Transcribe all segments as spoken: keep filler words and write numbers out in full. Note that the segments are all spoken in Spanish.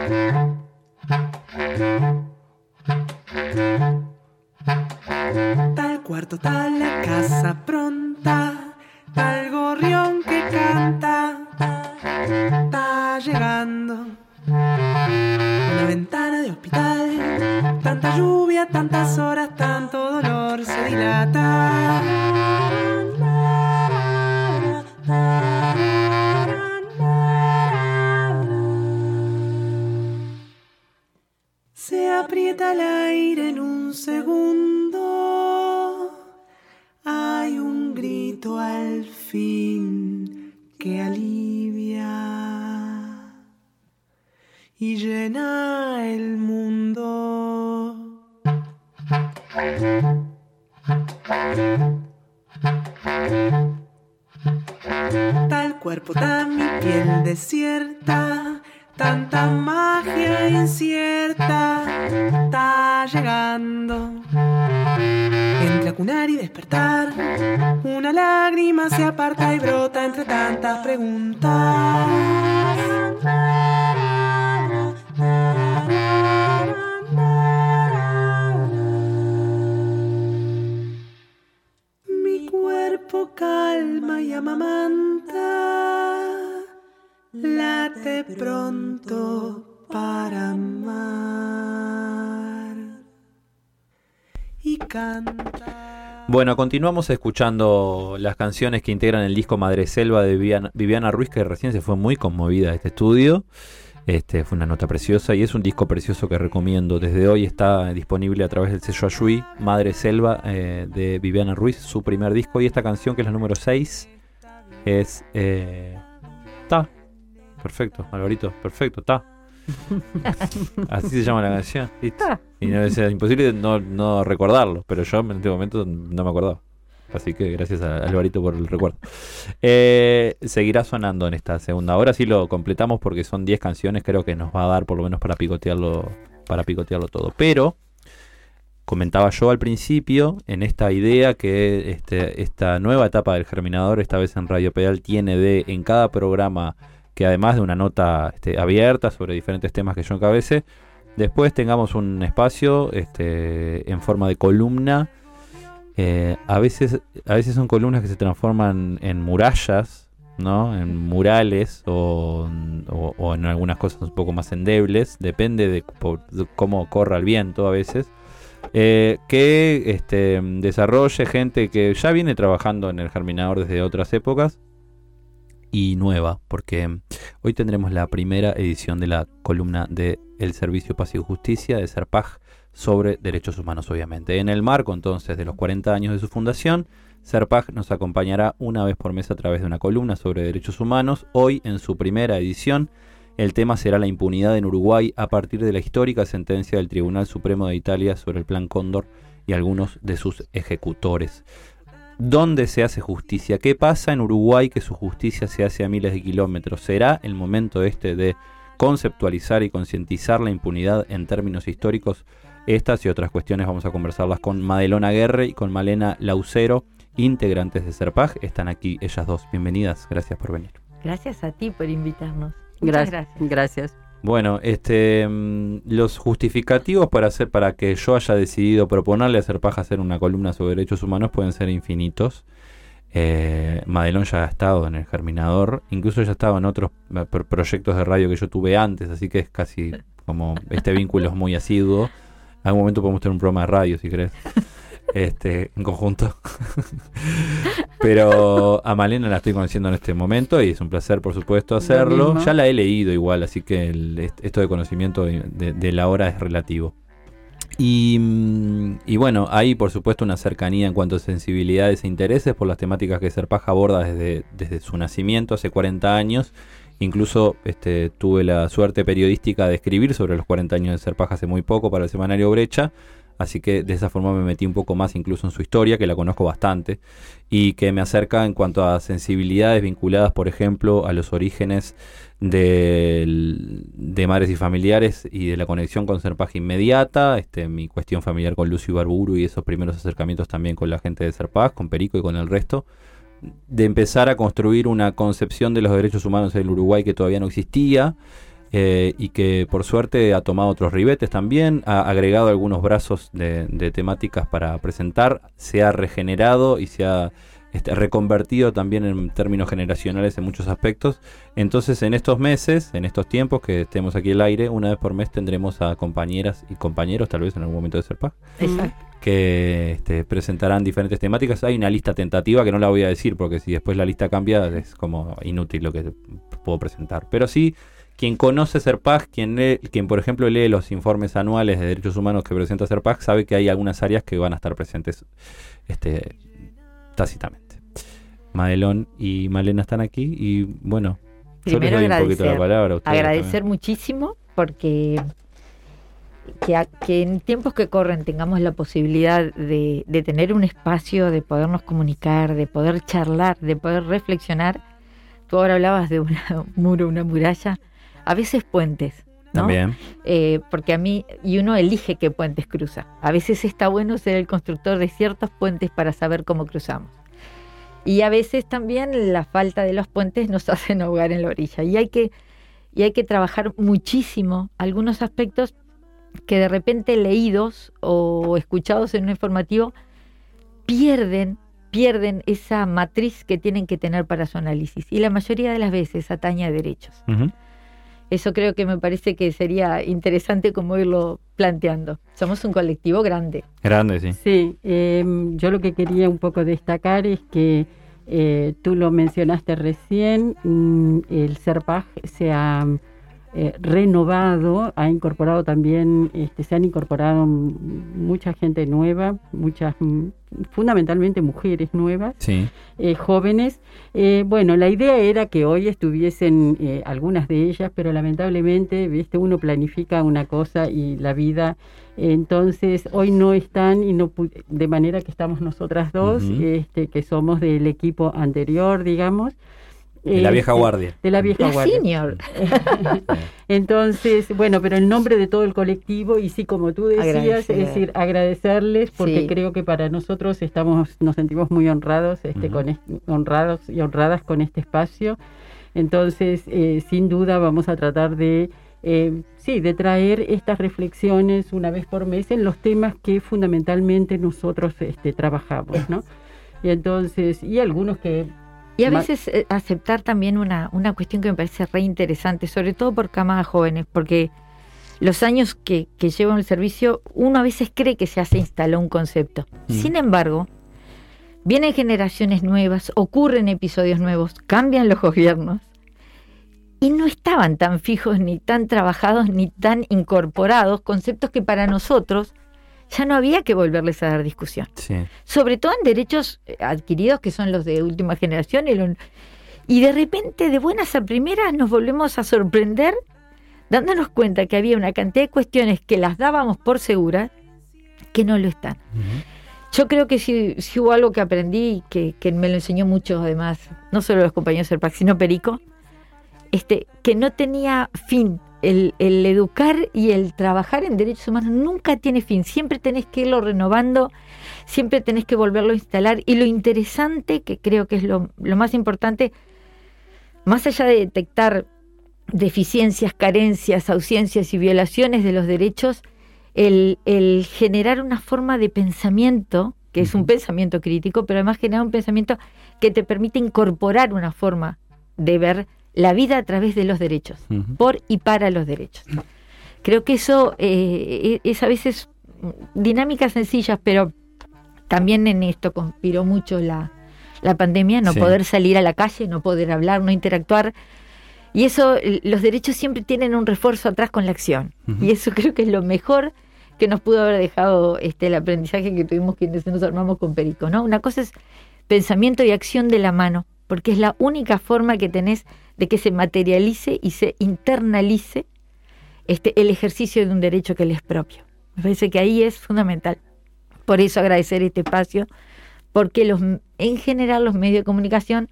Tal cuarto, tal la casa pronta, tal gorrión que canta, está llegando. Una ventana de hospital, tanta lluvia, tantas horas, tanto dolor se dilata. Se aprieta el aire en un segundo. Hay un grito al fin que alivia y llena el mundo. Tal cuerpo, tan mi piel desierta, tanta magia incierta, está llegando. Entre acunar y despertar, una lágrima se aparta y brota entre tantas preguntas. Mi cuerpo calma y amamanta, late pronto para amar y canta. Bueno, continuamos escuchando las canciones que integran el disco Madre Selva de Viviana, Viviana Ruiz, que recién se fue muy conmovida de este estudio. Este, fue una nota preciosa y es un disco precioso que recomiendo. Desde hoy está disponible a través del sello Ayuí, Madre Selva, eh, de Viviana Ruiz, su primer disco. Y esta canción, que es la número seis, es... Eh, Ta. Perfecto, Alvarito, perfecto, Ta. Así se llama la canción. ¿Listo? Y no es imposible no, no recordarlo, pero yo en este momento no me acordaba. Así que gracias a Alvarito por el recuerdo. Eh, seguirá sonando en esta segunda hora. Si lo completamos porque son diez canciones, creo que nos va a dar por lo menos para picotearlo, para picotearlo todo. Pero comentaba yo al principio en esta idea que este, esta nueva etapa del Germinador, esta vez en Radio Pedal, tiene de en cada programa, que además de una nota este, abierta sobre diferentes temas que yo encabece, después tengamos un espacio este, en forma de columna. Eh, a veces a veces son columnas que se transforman en murallas, ¿no? En murales o, o, o en algunas cosas un poco más endebles, depende de, por, de cómo corra el viento a veces, eh, que este, desarrolle gente que ya viene trabajando en el Germinador desde otras épocas y nueva, porque hoy tendremos la primera edición de la columna de El Servicio Paz y Justicia de Serpaj sobre derechos humanos, obviamente. En el marco entonces de los cuarenta años de su fundación, Serpaj nos acompañará una vez por mes a través de una columna sobre derechos humanos. Hoy, en su primera edición, el tema será la impunidad en Uruguay a partir de la histórica sentencia del Tribunal Supremo de Italia sobre el Plan Cóndor y algunos de sus ejecutores. ¿Dónde se hace justicia? ¿Qué pasa en Uruguay que su justicia se hace a miles de kilómetros? ¿Será el momento este de conceptualizar y concientizar la impunidad en términos históricos? Estas y otras cuestiones vamos a conversarlas con Madelona Guerre y con Malena Laucero, integrantes de Serpaj. Están aquí ellas dos. Bienvenidas, gracias por venir. Gracias a ti por invitarnos. Muchas Gracias. gracias. Gracias. Bueno, este, los justificativos para hacer, para que yo haya decidido proponerle a Serpaj hacer una columna sobre derechos humanos pueden ser infinitos. Eh, Madelón ya ha estado en el Germinador, incluso ya ha estado en otros pro- proyectos de radio que yo tuve antes, así que es casi como este vínculo es muy asiduo. En algún momento podemos tener un programa de radio, si querés, este, en conjunto. Pero a Malena la estoy conociendo en este momento y es un placer, por supuesto, hacerlo. Ya la he leído igual, así que el, esto de conocimiento de, de, de la hora es relativo. Y, y bueno, hay por supuesto una cercanía en cuanto a sensibilidades e intereses por las temáticas que Serpaj aborda desde, desde su nacimiento hace cuarenta años. Incluso este, tuve la suerte periodística de escribir sobre los cuarenta años de Serpaj hace muy poco para el semanario Brecha, así que de esa forma me metí un poco más incluso en su historia, que la conozco bastante, y que me acerca en cuanto a sensibilidades vinculadas, por ejemplo, a los orígenes de, de Madres y Familiares y de la conexión con Serpaj inmediata, este, mi cuestión familiar con Lucio Ibarburu y esos primeros acercamientos también con la gente de Serpaj, con Perico y con el resto, de empezar a construir una concepción de los derechos humanos en el Uruguay que todavía no existía, eh, y que por suerte ha tomado otros ribetes también, ha agregado algunos brazos de, de temáticas para presentar, se ha regenerado y se ha este, reconvertido también en términos generacionales en muchos aspectos. Entonces en estos meses, en estos tiempos que estemos aquí al aire, una vez por mes tendremos a compañeras y compañeros, tal vez en algún momento de Serpag, Exacto. que este, presentarán diferentes temáticas. Hay una lista tentativa que no la voy a decir porque si después la lista cambia es como inútil lo que puedo presentar. Pero sí, quien conoce Serpag, quien, lee, quien por ejemplo lee los informes anuales de derechos humanos que presenta Serpag, sabe que hay algunas áreas que van a estar presentes este, tácitamente. Madelón y Malena están aquí y bueno, yo les Primero doy un poquito la palabra a ustedes. Agradecer también. muchísimo porque que, a, que en tiempos que corren tengamos la posibilidad de, de tener un espacio, de podernos comunicar, de poder charlar, de poder reflexionar. Tú ahora hablabas de un muro, una muralla, a veces puentes, ¿no? También. Eh, porque a mí, y uno elige qué puentes cruza. A veces está bueno ser el constructor de ciertos puentes para saber cómo cruzamos. Y a veces también la falta de los puentes nos hacen ahogar en la orilla. Y hay que, y hay que trabajar muchísimo algunos aspectos que de repente leídos o escuchados en un informativo pierden, pierden esa matriz que tienen que tener para su análisis. Y la mayoría de las veces atañe a derechos. Uh-huh. Eso creo que me parece que sería interesante como irlo planteando. Somos un colectivo grande. Grande, sí. Sí, eh, yo lo que quería un poco destacar es que eh, tú lo mencionaste recién, mm, el Serpag se ha eh, renovado, ha incorporado también, este, se han incorporado m- mucha gente nueva, muchas, m- fundamentalmente mujeres nuevas. Sí. Eh, jóvenes. Eh, bueno, la idea era que hoy estuviesen eh, algunas de ellas, pero lamentablemente, viste, uno planifica una cosa y la vida, eh, entonces hoy no están y no pu- de manera que estamos nosotras dos, Uh-huh. este, que somos del equipo anterior, digamos. De la vieja Este, guardia. De la vieja La guardia. senior. Entonces, bueno, pero en nombre de todo el colectivo, y sí, como tú decías, Agradecer. es decir, agradecerles, porque Sí. creo que para nosotros estamos, nos sentimos muy honrados, este, Ujú. con est- honrados y honradas con este espacio. Entonces, eh, sin duda vamos a tratar de, eh, sí, de traer estas reflexiones una vez por mes en los temas que fundamentalmente nosotros este, trabajamos, ¿no? Y entonces, y algunos que Y a Ma- veces eh, aceptar también una, una cuestión que me parece re interesante, sobre todo por camadas jóvenes, porque los años que, que llevo en el servicio, uno a veces cree que ya se instaló un concepto. Mm. Sin embargo, vienen generaciones nuevas, ocurren episodios nuevos, cambian los gobiernos, y no estaban tan fijos, ni tan trabajados, ni tan incorporados, conceptos que para nosotros ya no había que volverles a dar discusión. Sí. Sobre todo en derechos eh, adquiridos que son los de última generación y, lo- y de repente de buenas a primeras nos volvemos a sorprender dándonos cuenta que había una cantidad de cuestiones que las dábamos por seguras que no lo están. Uh-huh. Yo creo que si, si hubo algo que aprendí, que, que me lo enseñó mucho además, no solo los compañeros del P A C, sino Perico, este, que no tenía fin. El, el educar y el trabajar en derechos humanos nunca tiene fin, siempre tenés que irlo renovando, siempre tenés que volverlo a instalar, y lo interesante, que creo que es lo, lo más importante, más allá de detectar deficiencias, carencias, ausencias y violaciones de los derechos, el, el generar una forma de pensamiento, que es un pensamiento crítico, pero además generar un pensamiento que te permite incorporar una forma de ver la vida a través de los derechos, Uh-huh. por y para los derechos. Creo que eso eh, es a veces dinámicas sencillas, pero también en esto conspiró mucho la, la pandemia, no Sí. poder salir a la calle, no poder hablar, no interactuar. Y eso, l- los derechos siempre tienen un refuerzo atrás con la acción. Ujú. Y eso creo que es lo mejor que nos pudo haber dejado este el aprendizaje que tuvimos quienes nos armamos con Perico, ¿no? Una cosa es pensamiento y acción de la mano, porque es la única forma que tenés de que se materialice y se internalice este el ejercicio de un derecho que le es propio. Me parece que ahí es fundamental. Por eso agradecer este espacio, porque los en general los medios de comunicación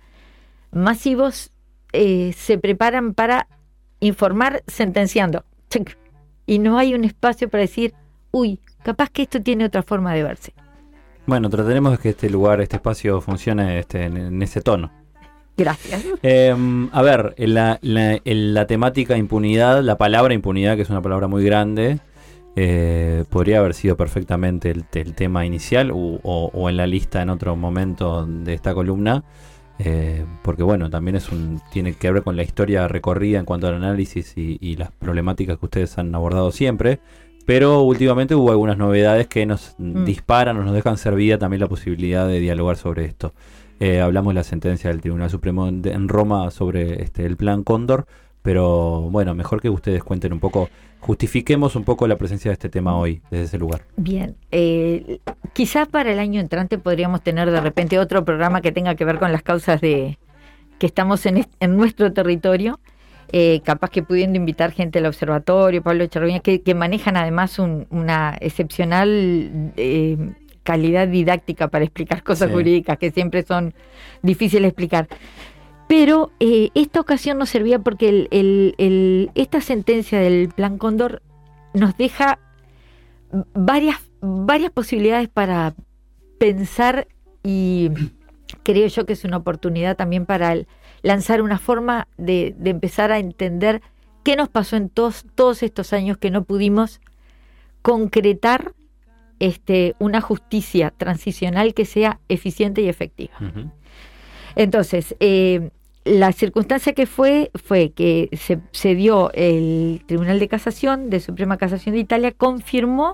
masivos eh, se preparan para informar sentenciando. Check. Y no hay un espacio para decir, uy, capaz que esto tiene otra forma de verse. Bueno, trataremos de que este lugar, este espacio funcione este, en, en ese tono. Gracias. Eh, a ver, en la, la, en la temática impunidad, la palabra impunidad, que es una palabra muy grande, eh, podría haber sido perfectamente el, el tema inicial o, o, o en la lista en otro momento de esta columna, eh, porque bueno, también es un tiene que ver con la historia recorrida en cuanto al análisis y, y las problemáticas que ustedes han abordado siempre. Pero últimamente hubo algunas novedades que nos mm. disparan o nos dejan servida también la posibilidad de dialogar sobre esto. Eh, hablamos de la sentencia del Tribunal Supremo en, en Roma sobre este, el Plan Cóndor, pero bueno, mejor que ustedes cuenten un poco, justifiquemos un poco la presencia de este tema hoy desde ese lugar. Bien, eh, quizás para el año entrante podríamos tener de repente otro programa que tenga que ver con las causas de que estamos en, en nuestro territorio. Eh, capaz que pudiendo invitar gente al observatorio, Pablo Charruña, que, que manejan además un, una excepcional eh, calidad didáctica para explicar cosas sí. jurídicas que siempre son difíciles de explicar. Pero eh, esta ocasión nos servía porque el, el, el, esta sentencia del Plan Cóndor nos deja varias, varias posibilidades para pensar y creo yo que es una oportunidad también para el, lanzar una forma de, de empezar a entender qué nos pasó en todos, todos estos años que no pudimos concretar este, una justicia transicional que sea eficiente y efectiva. Uh-huh. Entonces, eh, la circunstancia que fue fue que se, se dio el Tribunal de Casación, de Suprema Casación de Italia, confirmó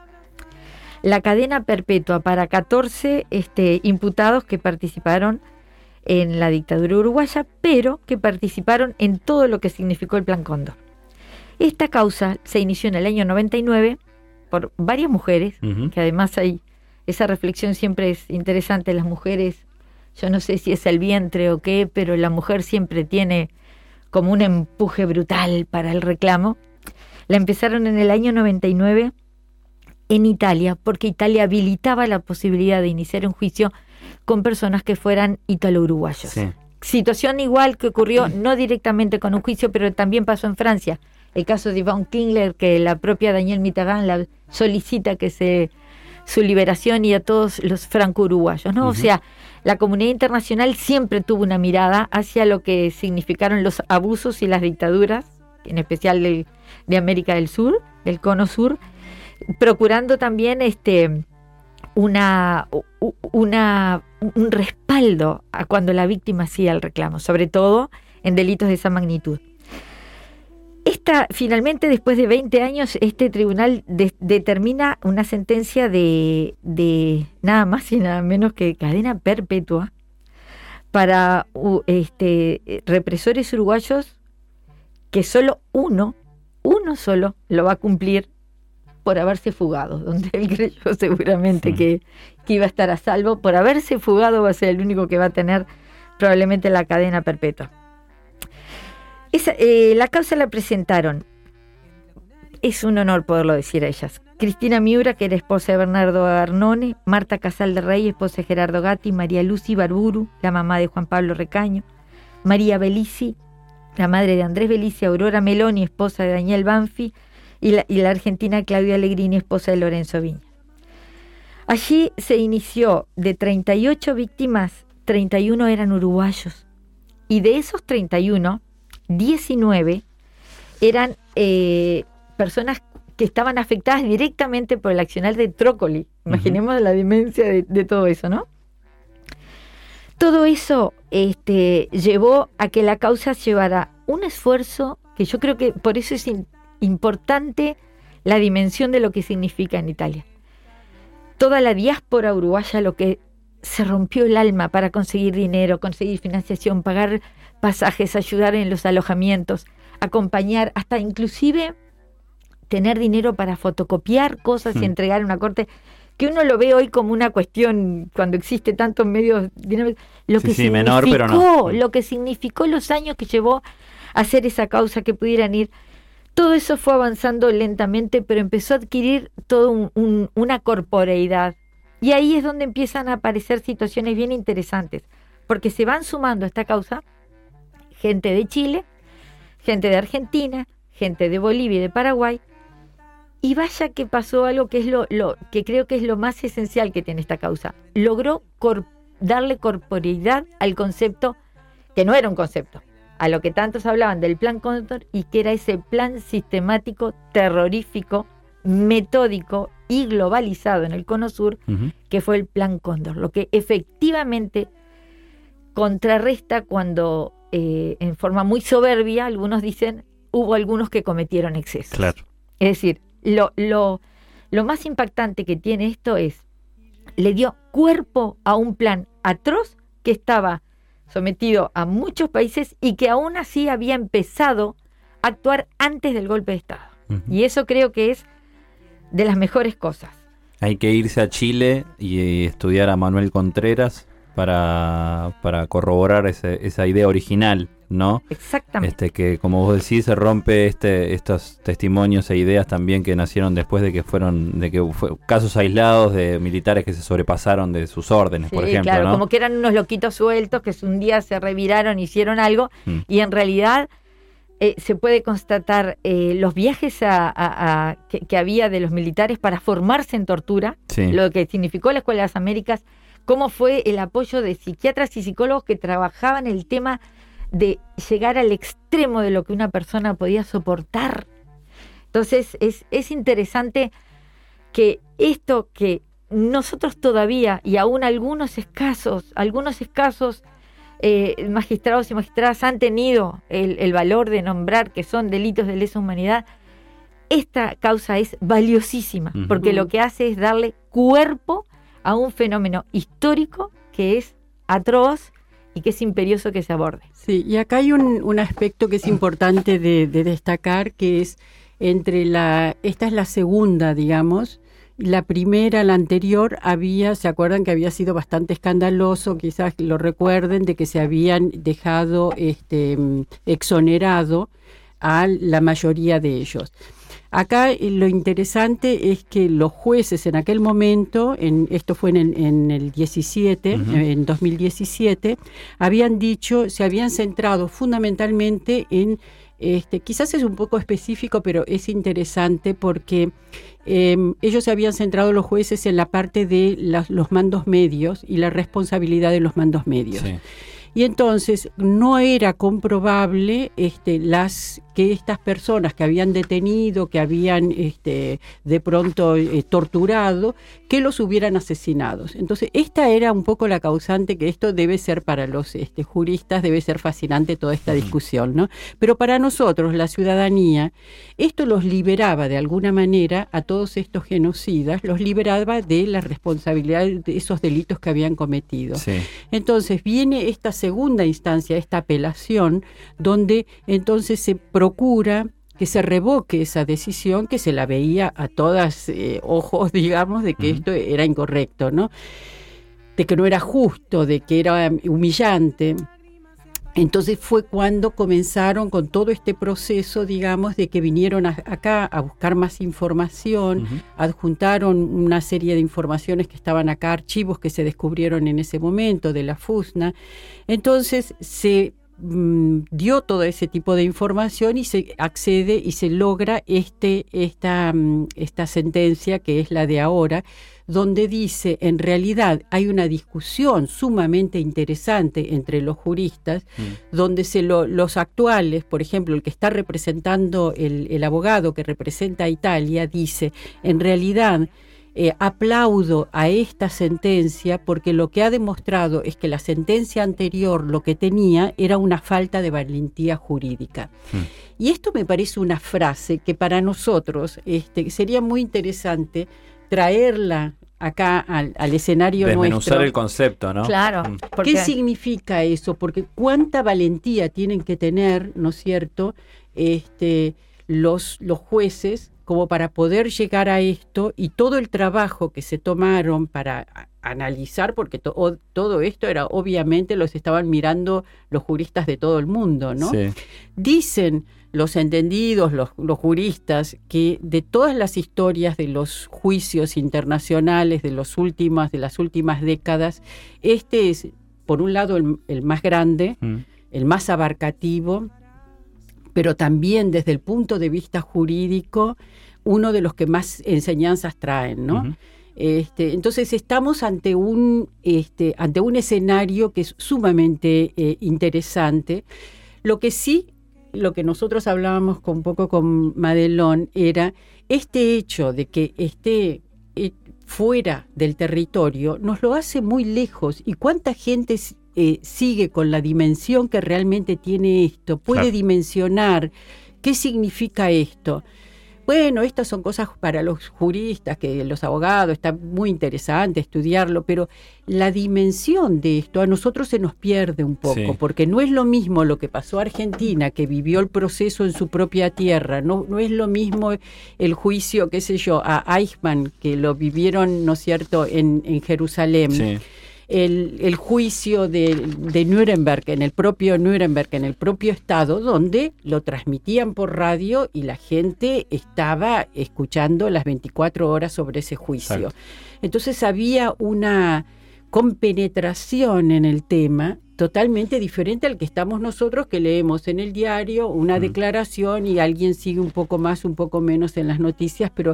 la cadena perpetua para catorce este, imputados que participaron en la dictadura uruguaya, pero que participaron en todo lo que significó el Plan Cóndor. Esta causa se inició en el año noventa y nueve por varias mujeres, uh-huh. que además hay esa reflexión siempre es interesante, las mujeres, yo no sé si es el vientre o qué, pero la mujer siempre tiene como un empuje brutal para el reclamo. La empezaron en el año noventa y nueve en Italia, porque Italia habilitaba la posibilidad de iniciar un juicio con personas que fueran ítalo-uruguayos. Sí. Situación igual que ocurrió no directamente con un juicio, pero también pasó en Francia. El caso de Yvonne Klingler, que la propia Danielle Mitterrand la solicita que se su liberación y a todos los franco-uruguayos, ¿no? Uh-huh. O sea, la comunidad internacional siempre tuvo una mirada hacia lo que significaron los abusos y las dictaduras, en especial de, de América del Sur, del Cono Sur, procurando también este una, una un respaldo a cuando la víctima hacía el reclamo, sobre todo en delitos de esa magnitud. Esta, finalmente, después de veinte años, este tribunal de, determina una sentencia de, de nada más y nada menos que cadena perpetua para uh, este, represores uruguayos, que solo uno, uno solo lo va a cumplir por haberse fugado, donde él creyó seguramente sí. que, que iba a estar a salvo. Por haberse fugado va a ser el único que va a tener probablemente la cadena perpetua. Esa, eh, la causa la presentaron, es un honor poderlo decir a ellas, Cristina Miura, que era esposa de Bernardo Arnone, Marta Casal de Rey, esposa de Gerardo Gatti, María Lucy Barburu, la mamá de Juan Pablo Recaño, María Belici, la madre de Andrés Belici, Aurora Meloni, esposa de Daniel Banfi, y la, y la argentina Claudia Allegrini, esposa de Lorenzo Viña. Allí se inició de treinta y ocho víctimas, treinta y uno eran uruguayos, y de esos treinta y uno, diecinueve eran eh, personas que estaban afectadas directamente por el accionar de Trócoli. Imaginemos uh-huh. la demencia de, de todo eso, ¿no? Todo eso este, llevó a que la causa llevara un esfuerzo que yo creo que por eso es in, importante la dimensión de lo que significa en Italia. Toda la diáspora uruguaya, lo que se rompió el alma para conseguir dinero, conseguir financiación, pagar pasajes, ayudar en los alojamientos, acompañar, hasta inclusive tener dinero para fotocopiar cosas mm. y entregar a una corte, que uno lo ve hoy como una cuestión cuando existe tantos medios, lo que sí, sí, menor, pero no. Lo que significó los años que llevó a hacer esa causa, que pudieran ir, todo eso fue avanzando lentamente, pero empezó a adquirir todo un, un, una corporeidad, y ahí es donde empiezan a aparecer situaciones bien interesantes, porque se van sumando a esta causa gente de Chile, gente de Argentina, gente de Bolivia y de Paraguay, y vaya que pasó algo que es lo, lo que creo que es lo más esencial que tiene esta causa. Logró cor- darle corporeidad al concepto que no era un concepto, a lo que tantos hablaban del Plan Cóndor, y que era ese plan sistemático, terrorífico, metódico y globalizado en el Cono Sur, uh-huh. que fue el Plan Cóndor, lo que efectivamente contrarresta cuando, eh, en forma muy soberbia, algunos dicen, hubo algunos que cometieron excesos. Claro. Es decir, lo, lo, lo más impactante que tiene esto es, le dio cuerpo a un plan atroz que estaba sometido a muchos países y que aún así había empezado a actuar antes del golpe de Estado. Uh-huh. Y eso creo que es de las mejores cosas. Hay que irse a Chile y estudiar a Manuel Contreras para, para corroborar ese, esa idea original, ¿no? Exactamente. Este, que como vos decís, se rompe este, estos testimonios e ideas también que nacieron después de que fueron, de que fue casos aislados de militares que se sobrepasaron de sus órdenes, sí, por ejemplo, claro, ¿no? Como que eran unos loquitos sueltos que un día se reviraron, hicieron algo, mm. y en realidad eh, se puede constatar eh, los viajes a, a, a, que, que había de los militares para formarse en tortura, sí. lo que significó la Escuela de las Américas, cómo fue el apoyo de psiquiatras y psicólogos que trabajaban el tema de llegar al extremo de lo que una persona podía soportar. Entonces es, es interesante que esto que nosotros todavía, y aún algunos escasos, algunos escasos eh, magistrados y magistradas han tenido el, el valor de nombrar que son delitos de lesa humanidad, esta causa es valiosísima, uh-huh. porque lo que hace es darle cuerpo a un fenómeno histórico que es atroz y que es imperioso que se aborde. Sí, y acá hay un, un aspecto que es importante de, de destacar, que es entre la, esta es la segunda, digamos, la primera, la anterior, había, ¿se acuerdan que había sido bastante escandaloso? Quizás lo recuerden, de que se habían dejado este, exonerado a la mayoría de ellos. Acá lo interesante es que los jueces en aquel momento, en, esto fue en el, en el diecisiete, uh-huh. en dos mil diecisiete, habían dicho, se habían centrado fundamentalmente en, este, quizás es un poco específico, pero es interesante porque eh, ellos se habían centrado los jueces en la parte de las, los mandos medios y la responsabilidad de los mandos medios. Sí. Y entonces no era comprobable este, las que estas personas que habían detenido, que habían este, de pronto eh, torturado, que los hubieran asesinado. Entonces esta era un poco la causante, que esto debe ser para los este, juristas, debe ser fascinante toda esta discusión, ¿no? Pero para nosotros, la ciudadanía, esto los liberaba de alguna manera a todos estos genocidas, los liberaba de la responsabilidad de esos delitos que habían cometido. Sí. Entonces viene esta segunda instancia, esta apelación, donde entonces se procura que se revoque esa decisión que se la veía a todas eh, ojos, digamos, de que uh-huh. esto era incorrecto, ¿no? De que no era justo, de que era humillante. Entonces fue cuando comenzaron con todo este proceso, digamos, de que vinieron a, acá a buscar más información, uh-huh. adjuntaron una serie de informaciones que estaban acá, archivos que se descubrieron en ese momento de la FUSNA. Entonces se mm, dio todo ese tipo de información y se accede y se logra este, esta, mm, esta sentencia, que es la de ahora, donde dice, en realidad hay una discusión sumamente interesante entre los juristas, mm. donde se lo, los actuales, por ejemplo, el que está representando, el, el abogado que representa a Italia, dice, en realidad eh, aplaudo a esta sentencia porque lo que ha demostrado es que la sentencia anterior lo que tenía era una falta de valentía jurídica. Mm. Y esto me parece una frase que para nosotros este, sería muy interesante traerla acá al, al escenario nuestro. Desmenuzar el concepto, ¿no? Claro. ¿Qué significa eso? Porque cuánta valentía tienen que tener, ¿no es cierto?, este, los, los jueces como para poder llegar a esto, y todo el trabajo que se tomaron para a, analizar, porque to, o, todo esto era, obviamente, los estaban mirando los juristas de todo el mundo, ¿no? Sí. Dicen los entendidos, los, los juristas, que de todas las historias de los juicios internacionales de, los últimas, de las últimas décadas, este es, por un lado, el, el más grande, mm. el más abarcativo, pero también desde el punto de vista jurídico, uno de los que más enseñanzas traen, ¿no? Uh-huh. Este, entonces estamos ante un, este, ante un escenario que es sumamente eh, interesante. Lo que sí, lo que nosotros hablábamos con, un poco con Madelón era este hecho de que esté eh, fuera del territorio, nos lo hace muy lejos. ¿Y cuánta gente eh, sigue con la dimensión que realmente tiene esto? Puede claro. dimensionar qué significa esto. Bueno, estas son cosas para los juristas, que los abogados, está muy interesante estudiarlo, pero la dimensión de esto a nosotros se nos pierde un poco, sí. porque no es lo mismo lo que pasó a Argentina, que vivió el proceso en su propia tierra, no, no es lo mismo el juicio, qué sé yo, a Eichmann, que lo vivieron, ¿no es cierto?, en, en Jerusalén. Sí. El, el juicio de, de Nuremberg, en el propio Nuremberg, en el propio estado, donde lo transmitían por radio y la gente estaba escuchando las veinticuatro horas sobre ese juicio. Exacto. Entonces había una compenetración en el tema totalmente diferente al que estamos nosotros, que leemos en el diario una mm. declaración y alguien sigue un poco más, un poco menos en las noticias, pero...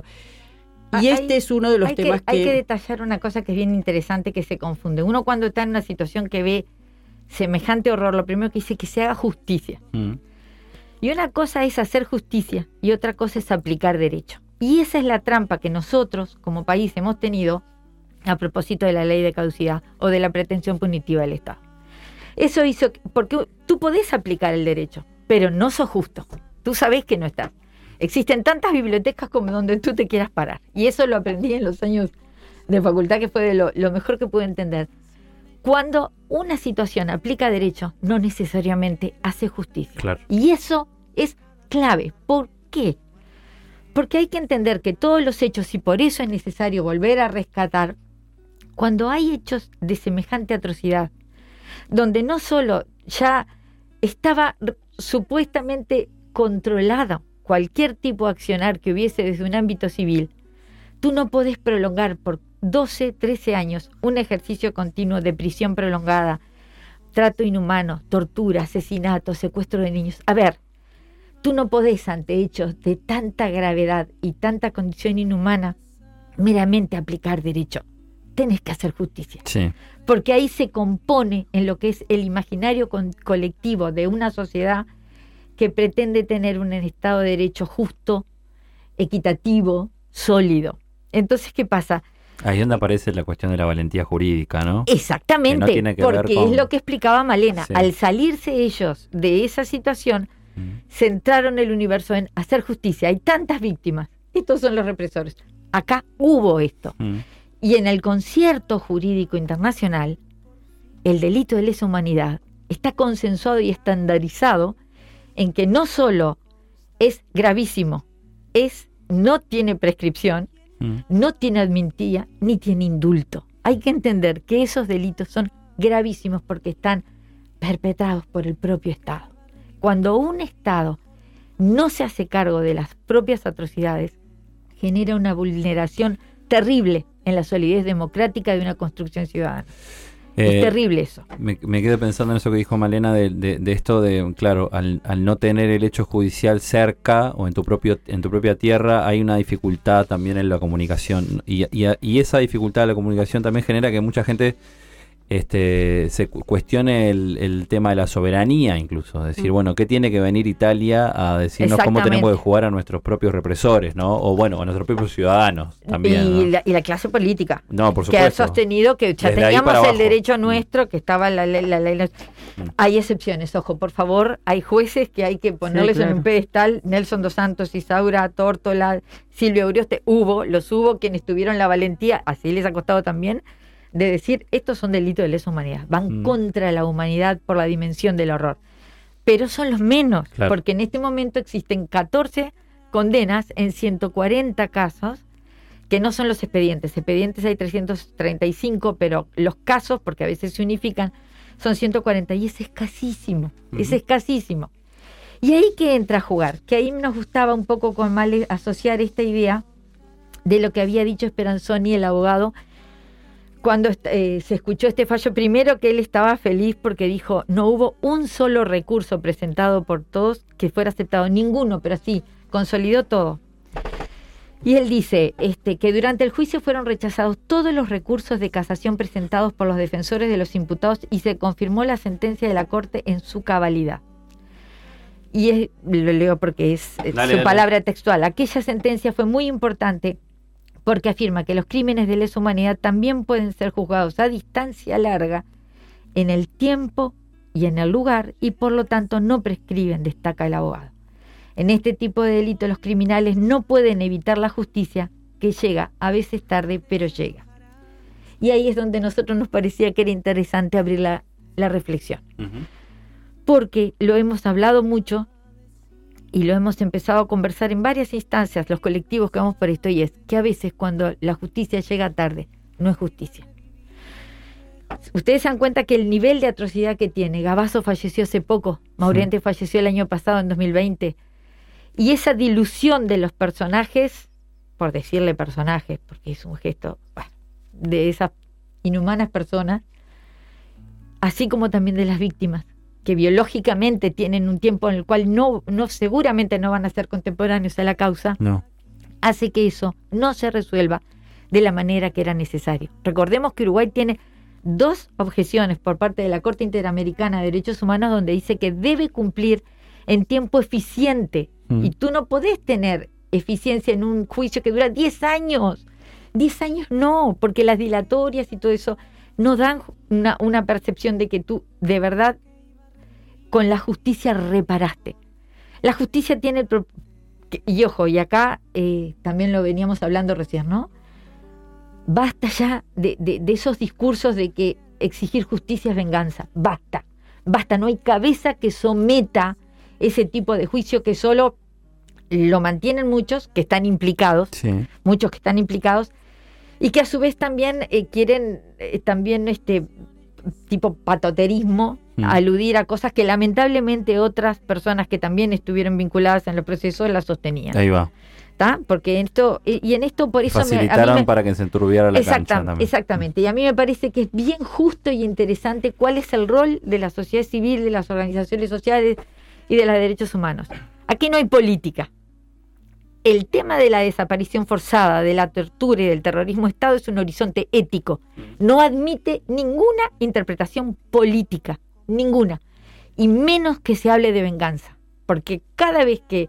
Y este hay, es uno de los hay temas que, que... Hay que detallar una cosa que es bien interesante, que se confunde. Uno cuando está en una situación que ve semejante horror, lo primero que dice es que se haga justicia. Mm. Y una cosa es hacer justicia y otra cosa es aplicar derecho. Y esa es la trampa que nosotros como país hemos tenido a propósito de la ley de caducidad o de la pretensión punitiva del Estado. Eso hizo... Porque tú podés aplicar el derecho, pero no sos justo. Tú sabés que no estás. Existen tantas bibliotecas como donde tú te quieras parar. Y eso lo aprendí en los años de facultad, que fue de lo, lo mejor que pude entender. Cuando una situación aplica derecho, no necesariamente hace justicia. Claro. Y eso es clave. ¿Por qué? Porque hay que entender que todos los hechos, y por eso es necesario volver a rescatar, cuando hay hechos de semejante atrocidad, donde no solo ya estaba supuestamente controlado cualquier tipo de accionar que hubiese desde un ámbito civil, tú no podés prolongar por doce, trece años un ejercicio continuo de prisión prolongada, trato inhumano, tortura, asesinato, secuestro de niños. A ver, tú no podés, ante hechos de tanta gravedad y tanta condición inhumana, meramente aplicar derecho. Tenés que hacer justicia. Sí. Porque ahí se compone en lo que es el imaginario con, colectivo de una sociedad que pretende tener un estado de derecho justo, equitativo, sólido. Entonces, ¿qué pasa? Ahí es donde aparece la cuestión de la valentía jurídica, ¿no? Exactamente, no tiene que porque ver con... es lo que explicaba Malena. Sí. Al salirse ellos de esa situación, mm. centraron el universo en hacer justicia. Hay tantas víctimas. Estos son los represores. Acá hubo esto. Mm. Y en el concierto jurídico internacional, el delito de lesa humanidad está consensuado y estandarizado en que no solo es gravísimo, es no tiene prescripción, mm. no tiene admitía, ni tiene indulto. Hay que entender que esos delitos son gravísimos porque están perpetrados por el propio Estado. Cuando un Estado no se hace cargo de las propias atrocidades, genera una vulneración terrible en la solidez democrática de una construcción ciudadana. Eh, es terrible eso. Me, me quedo pensando en eso que dijo Malena de, de, de esto de, claro, al, al no tener el hecho judicial cerca o en tu propio en tu propia tierra, hay una dificultad también en la comunicación. Y, y, y esa dificultad de la comunicación también genera que mucha gente este se cuestione el, el tema de la soberanía, incluso. Es decir, mm. bueno, ¿qué tiene que venir Italia a decirnos cómo tenemos que jugar a nuestros propios represores, ¿no? O bueno, a nuestros propios ciudadanos también. Y, ¿no? la, y la clase política. No, por supuesto. Que ha sostenido que ya Desde teníamos el derecho nuestro, que estaba la ley. La, la, la, mm. Hay excepciones, ojo, por favor, hay jueces que hay que ponerles sí, claro. en un pedestal. Nelson dos Santos, Isaura, Tórtola, Silvio Urioste, hubo, los hubo, quienes tuvieron la valentía, así les ha costado también, de decir, estos son delitos de lesa humanidad, van mm. contra la humanidad por la dimensión del horror. Pero son los menos, claro. porque en este momento existen catorce condenas en ciento cuarenta casos, que no son los expedientes. Expedientes hay trescientos treinta y cinco, pero los casos, porque a veces se unifican, son ciento cuarenta, y es escasísimo, mm. es escasísimo. Y ahí que entra a jugar, que ahí nos gustaba un poco con Male asociar esta idea de lo que había dicho Speranzoni, el abogado, cuando eh, se escuchó este fallo. Primero, que él estaba feliz porque dijo, no hubo un solo recurso presentado por todos que fuera aceptado, ninguno, pero sí, consolidó todo. Y él dice este, que durante el juicio fueron rechazados todos los recursos de casación presentados por los defensores de los imputados y se confirmó la sentencia de la Corte en su cabalidad. Y es, lo leo porque es dale, su dale. palabra textual. Aquella sentencia fue muy importante porque afirma que los crímenes de lesa humanidad también pueden ser juzgados a distancia larga en el tiempo y en el lugar y por lo tanto no prescriben, destaca el abogado. En este tipo de delitos los criminales no pueden evitar la justicia que llega, a veces tarde, pero llega. Y ahí es donde a nosotros nos parecía que era interesante abrir la, la reflexión. Uh-huh. Porque lo hemos hablado mucho y lo hemos empezado a conversar en varias instancias, los colectivos que vamos por esto, y es que a veces cuando la justicia llega tarde, no es justicia. Ustedes se dan cuenta que el nivel de atrocidad que tiene, Gavazo falleció hace poco, Mauriente sí. falleció el año pasado, en dos mil veinte, y esa dilución de los personajes, por decirle personajes, porque es un gesto bueno, de esas inhumanas personas, así como también de las víctimas, que biológicamente tienen un tiempo en el cual no, no seguramente no van a ser contemporáneos a la causa, no. hace que eso no se resuelva de la manera que era necesario. Recordemos que Uruguay tiene dos objeciones por parte de la Corte Interamericana de Derechos Humanos donde dice que debe cumplir en tiempo eficiente. Mm. Y tú no podés tener eficiencia en un juicio que dura diez años. diez años no, porque las dilatorias y todo eso no dan una, una percepción de que tú de verdad con la justicia reparaste. La justicia tiene el... Pro- y ojo, y acá eh, también lo veníamos hablando recién, ¿no? Basta ya de, de, de esos discursos de que exigir justicia es venganza. Basta, basta. No hay cabeza que someta ese tipo de juicio que solo lo mantienen muchos que están implicados, sí. muchos que están implicados, y que a su vez también eh, quieren eh, también este tipo patoterismo, mm. aludir a cosas que lamentablemente otras personas que también estuvieron vinculadas en los procesos las sostenían. Ahí va. ¿Tá? Porque esto, y en esto por eso facilitaron me, a mí me, para que se enturbiara la exacta, cancha también. Exactamente, y a mí me parece que es bien justo y interesante cuál es el rol de la sociedad civil, de las organizaciones sociales y de los derechos humanos. Aquí no hay política. El tema de la desaparición forzada, de la tortura y del terrorismo de Estado es un horizonte ético. No admite ninguna interpretación política, ninguna, y menos que se hable de venganza, porque cada vez que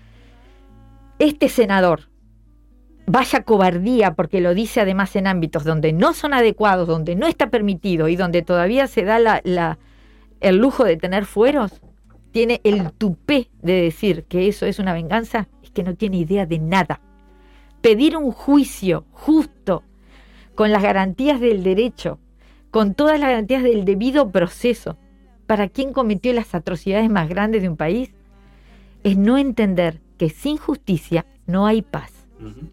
este senador vaya cobardía, porque lo dice además en ámbitos donde no son adecuados, donde no está permitido y donde todavía se da la, la, el lujo de tener fueros, tiene el tupé de decir que eso es una venganza, es que no tiene idea de nada. Pedir un juicio justo, con las garantías del derecho, con todas las garantías del debido proceso, para quien cometió las atrocidades más grandes de un país, es no entender que sin justicia no hay paz. Uh-huh.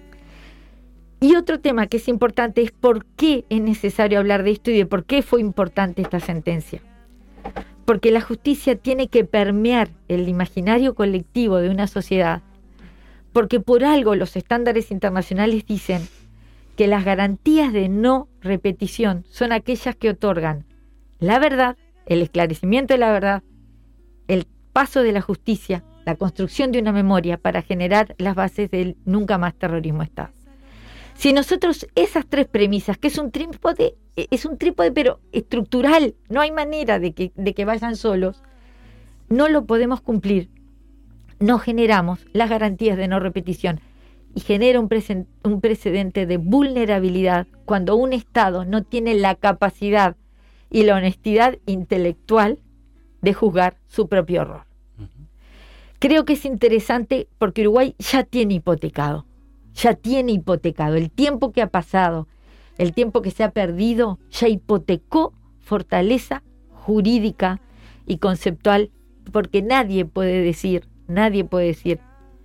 Y otro tema que es importante es por qué es necesario hablar de esto y de por qué fue importante esta sentencia. Porque la justicia tiene que permear el imaginario colectivo de una sociedad, porque por algo los estándares internacionales dicen que las garantías de no repetición son aquellas que otorgan la verdad, el esclarecimiento de la verdad, el paso de la justicia, la construcción de una memoria para generar las bases del nunca más terrorismo Estado. Si nosotros esas tres premisas, que es un trípode, es un trípode pero estructural, no hay manera de que, de que vayan solos, no lo podemos cumplir, no generamos las garantías de no repetición y genera un, presen, un precedente de vulnerabilidad cuando un Estado no tiene la capacidad y la honestidad intelectual de juzgar su propio horror. Creo que es interesante porque Uruguay ya tiene hipotecado, ya tiene hipotecado. El tiempo que ha pasado, el tiempo que se ha perdido, ya hipotecó fortaleza jurídica y conceptual, porque nadie puede decir, nadie puede decir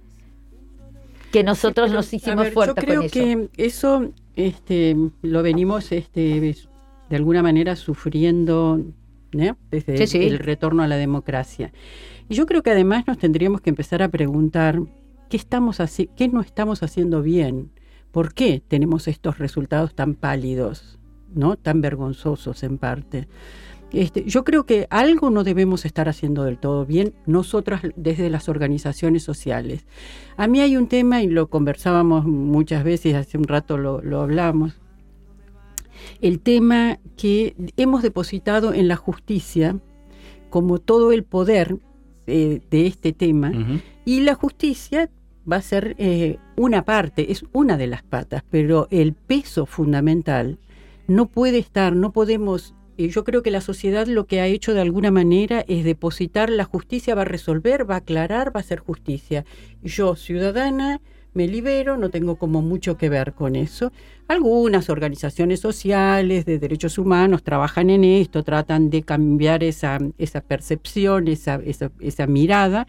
que nosotros sí, pero, nos hicimos ver, fuertes con eso. Yo creo que eso este, lo venimos este, de alguna manera sufriendo, ¿no? Desde sí, sí. el retorno a la democracia. Y yo creo que además nos tendríamos que empezar a preguntar qué estamos haci- qué no estamos haciendo bien, por qué tenemos estos resultados tan pálidos, ¿no? Tan vergonzosos en parte. Este, yo creo que algo no debemos estar haciendo del todo bien nosotras desde las organizaciones sociales. A mí hay un tema, y lo conversábamos muchas veces, hace un rato lo, lo hablamos, el tema que hemos depositado en la justicia como todo el poder eh, de este tema, uh-huh. y la justicia va a ser eh, una parte, es una de las patas, pero el peso fundamental no puede estar, no podemos... Yo creo que la sociedad lo que ha hecho de alguna manera es depositar, la justicia va a resolver, va a aclarar, va a hacer justicia. Yo, ciudadana, me libero, no tengo como mucho que ver con eso. Algunas organizaciones sociales de derechos humanos trabajan en esto, tratan de cambiar esa, esa percepción, esa, esa, esa mirada,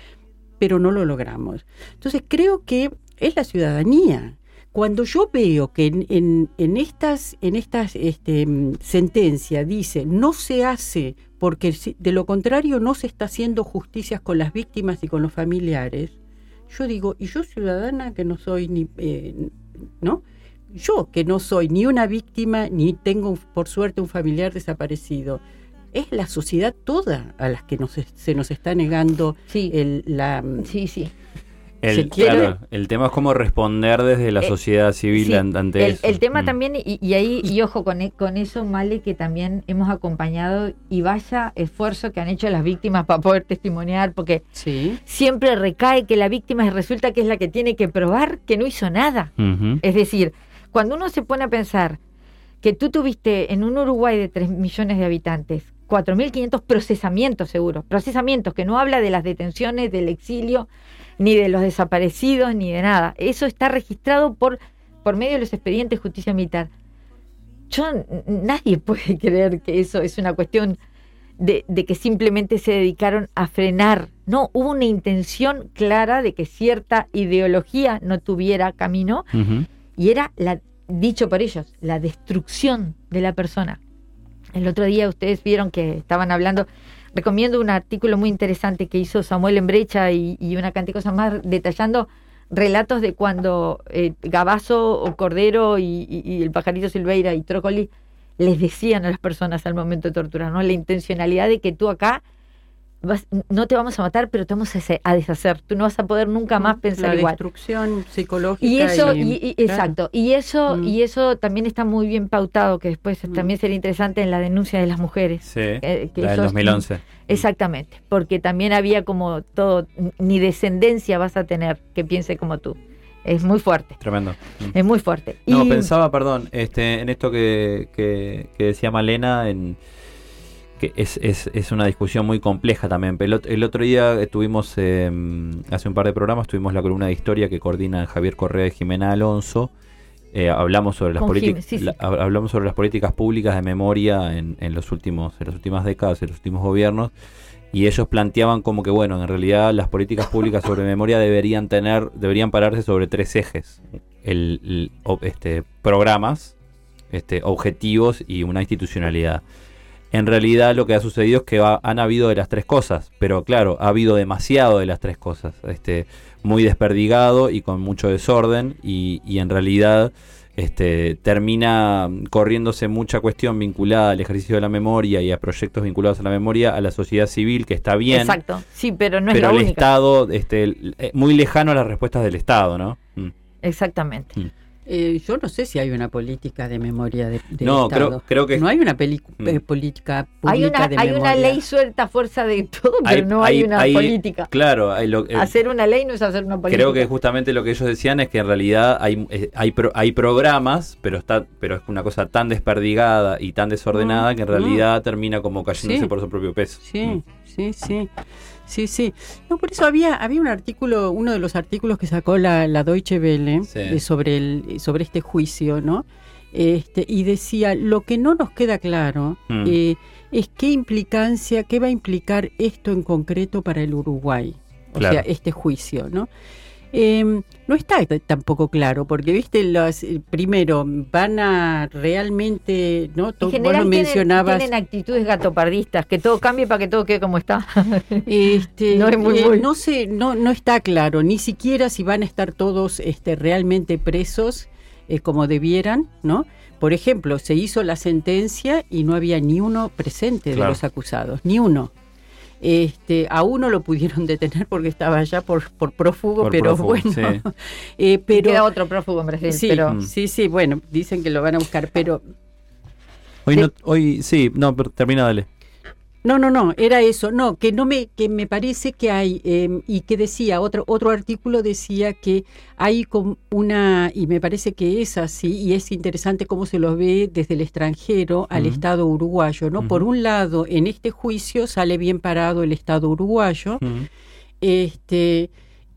pero no lo logramos. Entonces creo que es la ciudadanía. Cuando yo veo que en, en, en estas, en estas este, sentencias dice no se hace porque de lo contrario no se está haciendo justicia con las víctimas y con los familiares, yo digo, y yo ciudadana que no soy ni, eh, ¿no? Yo que no soy ni una víctima ni tengo por suerte un familiar desaparecido, es la sociedad toda a la que nos, se nos está negando sí. el, la... Sí, sí. El, claro, el tema es cómo responder desde la sociedad civil sí, ante el, eso. El tema mm. también, y, y ahí, y ojo con, con eso, Male, que también hemos acompañado, y vaya esfuerzo que han hecho las víctimas para poder testimoniar, porque sí. siempre recae que la víctima resulta que es la que tiene que probar que no hizo nada. Uh-huh. Es decir, cuando uno se pone a pensar que tú tuviste en un Uruguay de tres millones de habitantes, cuatro mil quinientos procesamientos seguros, procesamientos que no habla de las detenciones, del exilio, ni de los desaparecidos, ni de nada. Eso está registrado por, por medio de los expedientes de justicia militar. Yo, nadie puede creer que eso es una cuestión de, de que simplemente se dedicaron a frenar. No, hubo una intención clara de que cierta ideología no tuviera camino, uh-huh. y era, la, dicho por ellos, la destrucción de la persona. El otro día ustedes vieron que estaban hablando... Recomiendo un artículo muy interesante que hizo Samuel Embrecha y, y una cantidad de cosas más, detallando relatos de cuando eh, Gabazo o Cordero y, y, y el Pajarito Silveira y Trócoli les decían a las personas al momento de torturar, ¿no? La intencionalidad de que tú acá vas, no te vamos a matar, pero te vamos a, a deshacer. Tú no vas a poder nunca más pensar la igual. La destrucción psicológica. Y eso, y, y, y, claro. exacto. Y eso, mm. y eso también está muy bien pautado, que después mm. también sería interesante en la denuncia de las mujeres. Sí, eh, que la del dos mil once. Exactamente, porque también había como todo, ni descendencia vas a tener que piense como tú. Es muy fuerte. Tremendo. Es muy fuerte. No, y... pensaba, perdón, este, en esto que, que, que decía Malena, en que es, es, es una discusión muy compleja también. El, el otro día tuvimos, eh, hace un par de programas, tuvimos la columna de historia que coordina Javier Correa y Jimena Alonso. Eh, hablamos sobre las políticas, sí, sí. La, hablamos sobre las políticas públicas de memoria en, en los últimos, en las últimas décadas, en los últimos gobiernos, y ellos planteaban como que bueno, en realidad las políticas públicas sobre memoria deberían tener, deberían pararse sobre tres ejes: el, el este, programas, este, objetivos y una institucionalidad. En realidad lo que ha sucedido es que va, han habido de las tres cosas, pero claro, ha habido demasiado de las tres cosas, este, muy desperdigado y con mucho desorden, y, y en realidad este, termina corriéndose mucha cuestión vinculada al ejercicio de la memoria y a proyectos vinculados a la memoria, a la sociedad civil, que está bien. Exacto, sí, pero no es pero la el única. Estado, este, muy lejano a las respuestas del Estado, ¿no? Mm. Exactamente. Mm. Eh, yo no sé si hay una política de memoria de, de no, Estado. Creo, creo que no hay una peli- mm. eh, política pública hay una, de hay memoria. una ley suelta a fuerza de todo, pero hay, no hay, hay una hay, política. Claro, hay lo, eh, hacer una ley no es hacer una política. Creo que justamente lo que ellos decían es que en realidad hay eh, hay, pro, hay programas, pero está pero es una cosa tan desperdigada y tan desordenada mm, que en realidad mm. termina como cayéndose sí. por su propio peso. Sí, mm. sí, sí. Sí, sí. No, por eso había había un artículo, uno de los artículos que sacó la, la Deutsche Welle sí. eh, sobre el sobre este juicio, ¿no? Este, y decía, lo que no nos queda claro mm. eh, es qué implicancia, qué va a implicar esto en concreto para el Uruguay, o claro. sea, este juicio, ¿no? Eh, no está t- tampoco claro, porque viste, los, primero van a realmente, ¿no? En general vos lo mencionabas. Tienen, tienen actitudes gatopardistas, que todo cambie para que todo quede como está. Este, no es muy, eh, muy... no sé, no, no está claro, ni siquiera si van a estar todos este, realmente presos. eh, como debieran, ¿no? Por ejemplo, se hizo la sentencia y no había ni uno presente Claro. de los acusados, ni uno. Este, a uno lo pudieron detener porque estaba allá por, por prófugo, Por pero prófugo, bueno. sí. eh, pero Queda otro prófugo en Brasil, sí, pero... sí, sí, bueno, dicen que lo van a buscar, pero Hoy, de- no, hoy sí, no, pero termina, dale. no, no, no, era eso, no, que no me, que me parece que hay, eh, y que decía, otro, otro artículo decía que hay como una, y me parece que es así, y es interesante cómo se lo ve desde el extranjero al Ujú. Estado uruguayo, ¿no? Ujú. Por un lado, en este juicio sale bien parado el Estado uruguayo, Mm. este,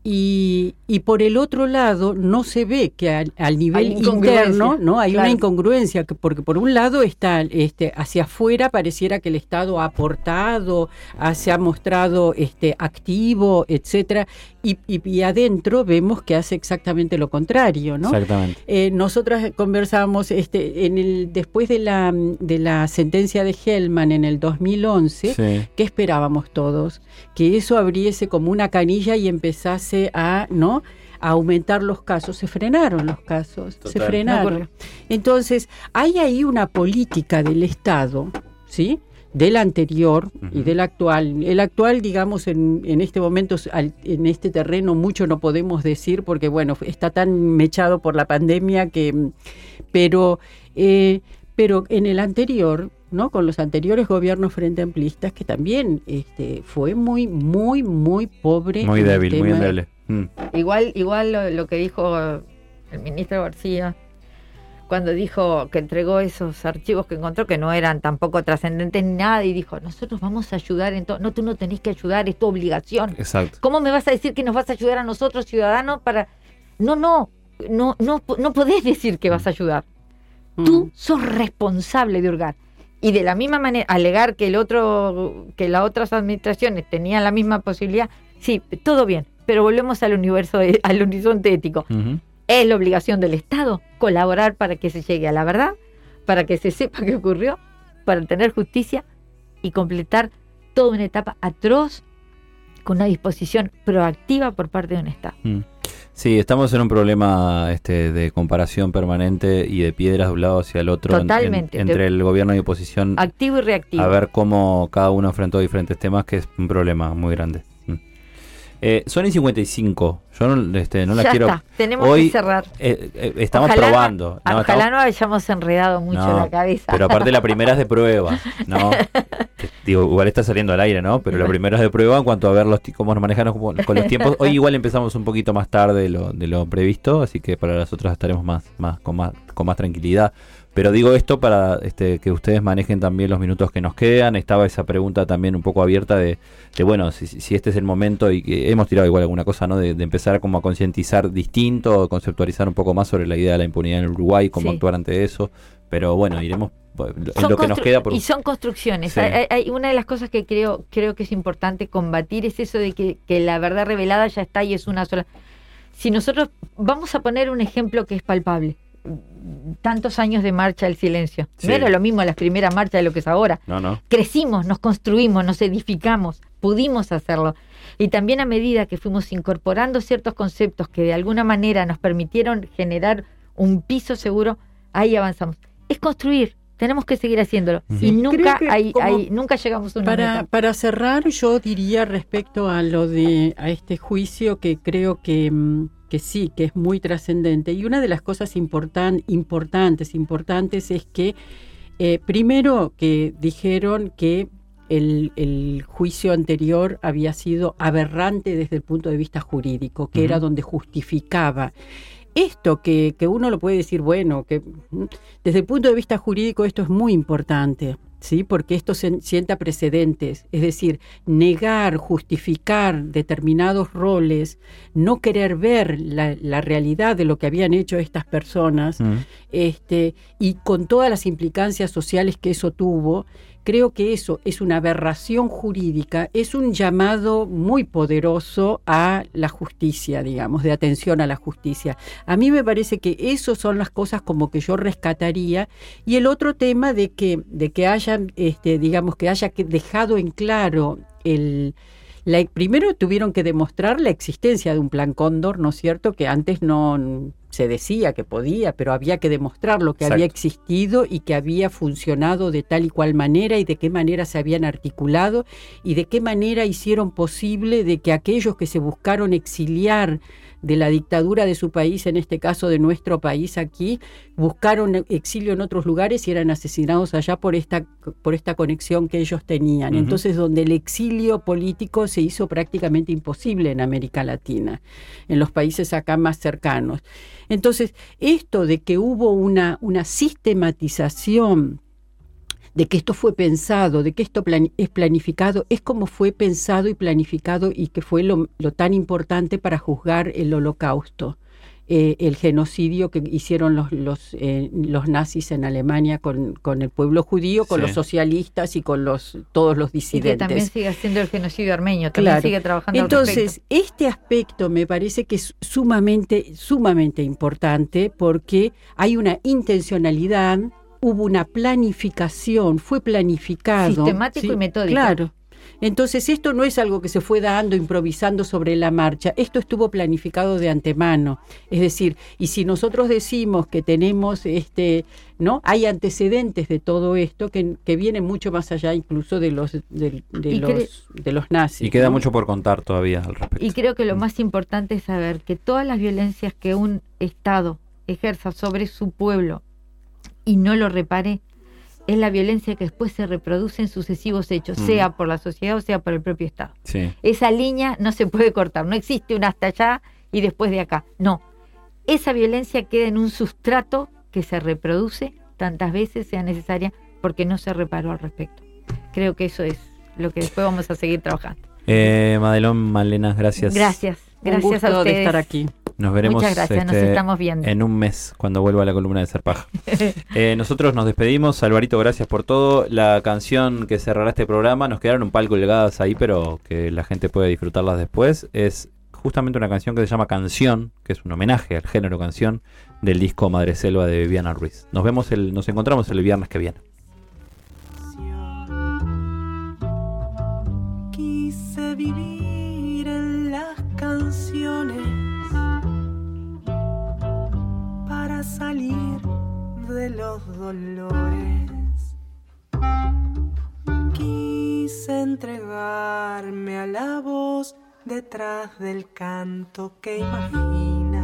y, y por el otro lado no se ve que al, al nivel Hay incongruencia, interno, ¿no? Hay claro. una incongruencia, que, porque por un lado está este, hacia afuera pareciera que el Estado ha aportado, ha- se ha mostrado este, activo, etcétera, y, y, y adentro vemos que hace exactamente lo contrario, ¿no? Exactamente. Eh, nosotras conversábamos este, en el, después de la, de la sentencia de Hellman en el dos mil once, Sí. ¿qué esperábamos todos? Que eso abriese como una canilla y empezase a, ¿no?, a aumentar los casos. Se frenaron los casos, se Total. No frenaron. ocurrió. Entonces, hay ahí una política del Estado, ¿sí?, del anterior y Ujú. del actual. El actual, digamos, en, en este momento, al- en este terreno, mucho no podemos decir porque, bueno, está tan mechado por la pandemia que... Pero, eh, pero en el anterior, ¿no?, con los anteriores gobiernos frente amplistas, que también este, fue muy, muy, muy pobre. Muy en el débil, muy tema- endeble. Mm. Igual, igual lo, lo que dijo el ministro García cuando dijo que entregó esos archivos que encontró, que no eran tampoco trascendentes ni nada, y dijo, nosotros vamos a ayudar en todo. No, tú no tenés que ayudar, es tu obligación. Exacto. ¿Cómo me vas a decir que nos vas a ayudar a nosotros, ciudadanos, para...? No, no, no, no, no podés decir que vas a ayudar. Mm. Tú sos responsable de hurgar. Y de la misma manera, alegar que el otro, que las otras administraciones tenían la misma posibilidad, sí, todo bien, pero volvemos al universo, de- al horizonte ético. Ujú. Es la obligación del Estado colaborar para que se llegue a la verdad, para que se sepa qué ocurrió, para tener justicia y completar toda una etapa atroz con una disposición proactiva por parte de un Estado. Mm. Sí, estamos en un problema este, de comparación permanente y de piedras de un lado hacia el otro en- en- Totalmente. entre el gobierno y oposición, Activo y reactivo. a ver cómo cada uno enfrentó diferentes temas, que es un problema muy grande. Mm. Eh, Sony cincuenta y cinco, yo no, este, no la ya quiero... está, tenemos Hoy que cerrar. eh, eh, estamos Ojalá no- probando. No, Ojalá estamos- no hayamos enredado mucho No, la cabeza. Pero aparte la primera es de prueba, ¿no? Que, digo, igual está saliendo al aire, ¿no? Pero la primera es de prueba en cuanto a ver los ti- cómo nos manejamos con, con los tiempos. Hoy igual empezamos un poquito más tarde de lo, de lo previsto, así que para las otras estaremos más, más, con más, con más tranquilidad. Pero digo esto para este, que ustedes manejen también los minutos que nos quedan. Estaba esa pregunta también un poco abierta de, de bueno, si, si este es el momento, y que hemos tirado igual alguna cosa, ¿no? De, de empezar como a concientizar distinto, conceptualizar un poco más sobre la idea de la impunidad en el Uruguay, cómo Sí. actuar ante eso. Pero bueno, iremos pues, en Son lo que nos constru- queda por... Y son construcciones. Sí. Hay, hay- hay una de las cosas que creo, creo que es importante combatir es eso de que, que la verdad revelada ya está y es una sola. Si nosotros vamos a poner un ejemplo que es palpable, tantos años de marcha del silencio. Sí. No era lo mismo las primeras marchas de lo que es ahora. No, no. Crecimos, nos construimos, nos edificamos, pudimos hacerlo. Y también a medida que fuimos incorporando ciertos conceptos que de alguna manera nos permitieron generar un piso seguro, ahí avanzamos. Es construir, tenemos que seguir haciéndolo. Sí, y nunca, creo que hay, como hay- nunca llegamos a una Para, meta. para cerrar, yo diría respecto a lo de a este juicio que creo que, mm, que sí, que es muy trascendente. Y una de las cosas importan, importantes, importantes es que eh, primero que dijeron que el, el juicio anterior había sido aberrante desde el punto de vista jurídico, que Ujú. era donde justificaba. Esto que, que uno lo puede decir, bueno, que mm, desde el punto de vista jurídico esto es muy importante, ¿sí? Porque esto se, sienta precedentes, es decir, negar, justificar determinados roles, no querer ver la, la realidad de lo que habían hecho estas personas, Mm. este, y con todas las implicancias sociales que eso tuvo. Creo que eso es una aberración jurídica, es un llamado muy poderoso a la justicia, digamos, de atención a la justicia. A mí me parece que esas son las cosas como que yo rescataría. Y el otro tema de que, de que hayan, este, digamos, que haya que dejado en claro el... La, primero tuvieron que demostrar la existencia de un plan Cóndor, ¿no es cierto?, que antes no, se decía que podía, pero había que demostrarlo, que Exacto. había existido y que había funcionado de tal y cual manera y de qué manera se habían articulado y de qué manera hicieron posible de que aquellos que se buscaron exiliar de la dictadura de su país, en este caso de nuestro país aquí, buscaron exilio en otros lugares y eran asesinados allá por esta, por esta conexión que ellos tenían. Uh-huh. Entonces, donde el exilio político se hizo prácticamente imposible en América Latina, en los países acá más cercanos. Entonces, esto de que hubo una, una sistematización, de que esto fue pensado, de que esto plan- es planificado, es como fue pensado y planificado y que fue lo, lo tan importante para juzgar el Holocausto, eh, el genocidio que hicieron los, los, eh, los nazis en Alemania con, con el pueblo judío, con sí. los socialistas y con los todos los disidentes. Y que también sigue haciendo el genocidio armenio, también claro. sigue trabajando Entonces, al respecto. Este aspecto me parece que es sumamente, sumamente importante porque hay una intencionalidad. Hubo una planificación, fue planificado. Sistemático ¿sí? y metódico. Claro. Entonces esto no es algo que se fue dando, improvisando sobre la marcha. Esto estuvo planificado de antemano. Es decir, y si nosotros decimos que tenemos, este, ¿no? Hay antecedentes de todo esto que, que vienen mucho más allá incluso de los, de, de los, cre- de los nazis. Y queda ¿no? mucho por contar todavía al respecto. Y creo que lo más importante es saber que todas las violencias que un Estado ejerza sobre su pueblo y no lo repare, es la violencia que después se reproduce en sucesivos hechos, mm. sea por la sociedad o sea por el propio Estado. Sí. Esa línea no se puede cortar, no existe un hasta allá y después de acá, no. Esa violencia queda en un sustrato que se reproduce tantas veces sea necesaria porque no se reparó al respecto. Creo que eso es lo que después vamos a seguir trabajando. Eh, Madelón, Malena, gracias. Gracias, gracias un gusto a ustedes de estar aquí. Nos veremos. Muchas gracias, este, nos estamos viendo. En un mes, cuando vuelva a la columna de Serpaja. eh, nosotros nos despedimos. Alvarito, gracias por todo. La canción que cerrará este programa, nos quedaron un par colgadas ahí, pero que la gente puede disfrutarlas después. Es justamente una canción que se llama Canción, que es un homenaje al género canción del disco Madreselva de Viviana Ruiz. Nos vemos, el, nos encontramos el viernes que viene. Quise vivir en las canciones para salir de los dolores. Quise entregarme a la voz detrás del canto que imagina.